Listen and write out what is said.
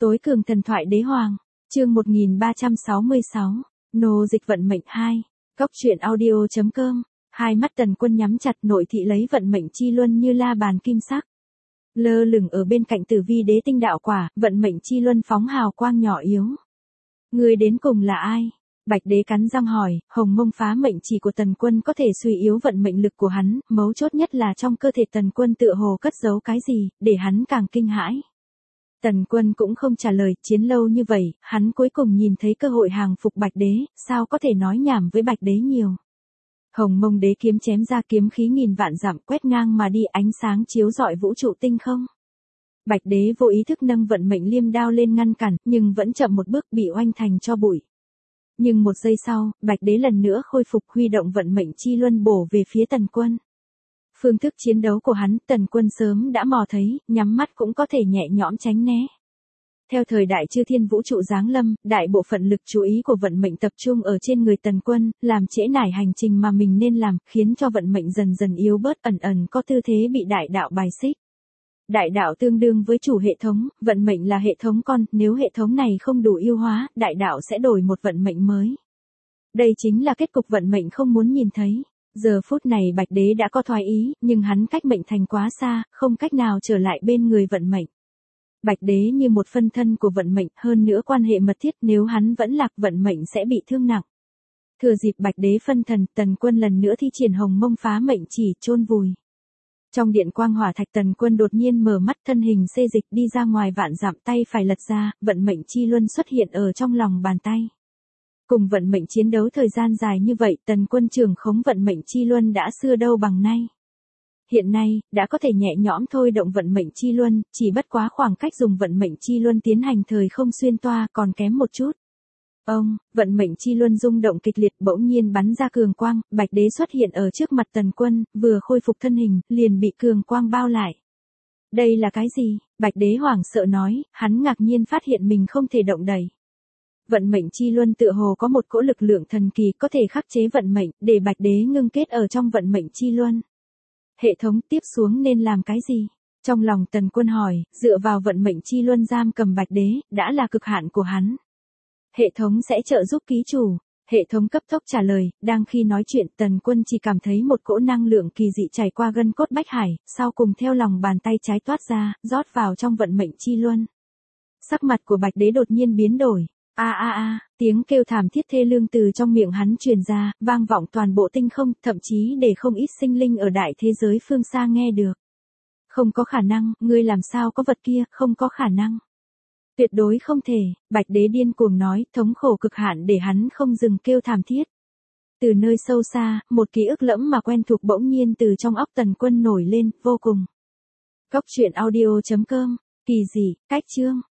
Tối cường thần thoại đế hoàng, chương 1366, nô dịch vận mệnh 2, Cốc truyện audio.com, hai mắt Tần Quân nhắm chặt, nội thị lấy vận mệnh chi luân như la bàn kim sắc. Lơ lửng ở bên cạnh Tử Vi đế tinh đạo quả, vận mệnh chi luân phóng hào quang nhỏ yếu. Người đến cùng là ai? Bạch đế cắn răng hỏi. Hồng mông phá mệnh chỉ của Tần Quân có thể suy yếu vận mệnh lực của hắn, mấu chốt nhất là trong cơ thể Tần Quân tựa hồ cất giấu cái gì, để hắn càng kinh hãi. Tần Quân cũng không trả lời, chiến lâu như vậy, hắn cuối cùng nhìn thấy cơ hội hàng phục Bạch đế, sao có thể nói nhảm với Bạch đế nhiều. Hồng mông đế kiếm chém ra, kiếm khí nghìn vạn dặm quét ngang mà đi, ánh sáng chiếu rọi vũ trụ tinh không. Bạch đế vô ý thức nâng vận mệnh liêm đao lên ngăn cản, nhưng vẫn chậm một bước, bị oanh thành cho bụi. Nhưng một giây sau, Bạch đế lần nữa khôi phục, huy động vận mệnh chi luân bổ về phía Tần Quân. Phương thức chiến đấu của hắn, Tần Quân sớm đã mò thấy, nhắm mắt cũng có thể nhẹ nhõm tránh né. Theo thời đại chư thiên vũ trụ giáng lâm, đại bộ phận lực chú ý của vận mệnh tập trung ở trên người Tần Quân, làm trễ nải hành trình mà mình nên làm, khiến cho vận mệnh dần dần yếu bớt, ẩn ẩn có tư thế bị đại đạo bài xích. Đại đạo tương đương với chủ hệ thống, vận mệnh là hệ thống con, nếu hệ thống này không đủ yêu hóa, đại đạo sẽ đổi một vận mệnh mới. Đây chính là kết cục vận mệnh không muốn nhìn thấy. Giờ phút này Bạch đế đã có thoái ý, nhưng hắn cách mệnh thành quá xa, không cách nào trở lại bên người vận mệnh. Bạch đế như một phân thân của vận mệnh, hơn nữa quan hệ mật thiết, nếu hắn vẫn lạc vận mệnh sẽ bị thương nặng. Thừa dịp Bạch đế phân thần, Tần Quân lần nữa thi triển hồng mông phá mệnh chỉ, chôn vùi. Trong điện quang hỏa thạch, Tần Quân đột nhiên mở mắt, thân hình xê dịch đi ra ngoài vạn dặm, tay phải lật ra, vận mệnh chi luân xuất hiện ở trong lòng bàn tay. Cùng vận mệnh chiến đấu thời gian dài như vậy, Tần Quân trưởng khống vận mệnh chi luân đã xưa đâu bằng nay. Hiện nay, đã có thể nhẹ nhõm thôi động vận mệnh chi luân, chỉ bất quá khoảng cách dùng vận mệnh chi luân tiến hành thời không xuyên toa còn kém một chút. Vận mệnh chi luân rung động kịch liệt, bỗng nhiên bắn ra cường quang, Bạch đế xuất hiện ở trước mặt Tần Quân, vừa khôi phục thân hình, liền bị cường quang bao lại. Đây là cái gì? Bạch đế hoảng sợ nói, hắn ngạc nhiên phát hiện mình không thể động đậy. Vận mệnh chi luân tựa hồ có một cỗ lực lượng thần kỳ có thể khắc chế vận mệnh, để Bạch đế ngưng kết ở trong vận mệnh chi luân. Hệ thống tiếp xuống nên làm cái gì? Trong lòng Tần Quân hỏi, dựa vào vận mệnh chi luân giam cầm Bạch đế, đã là cực hạn của hắn. Hệ thống sẽ trợ giúp ký chủ. Hệ thống cấp tốc trả lời, đang khi nói chuyện Tần Quân chỉ cảm thấy một cỗ năng lượng kỳ dị chảy qua gân cốt bách hải, sau cùng theo lòng bàn tay trái toát ra, rót vào trong vận mệnh chi luân. Sắc mặt của Bạch đế đột nhiên biến đổi. Tiếng kêu thảm thiết thê lương từ trong miệng hắn truyền ra, vang vọng toàn bộ tinh không, thậm chí để không ít sinh linh ở đại thế giới phương xa nghe được. Không có khả năng, ngươi làm sao có vật kia, không có khả năng. Tuyệt đối không thể, Bạch đế điên cuồng nói, thống khổ cực hạn để hắn không dừng kêu thảm thiết. Từ nơi sâu xa, một ký ức lẫm mà quen thuộc bỗng nhiên từ trong óc Tần Quân nổi lên, vô cùng. Cốc truyện audio.com, kỳ dị, cách chương.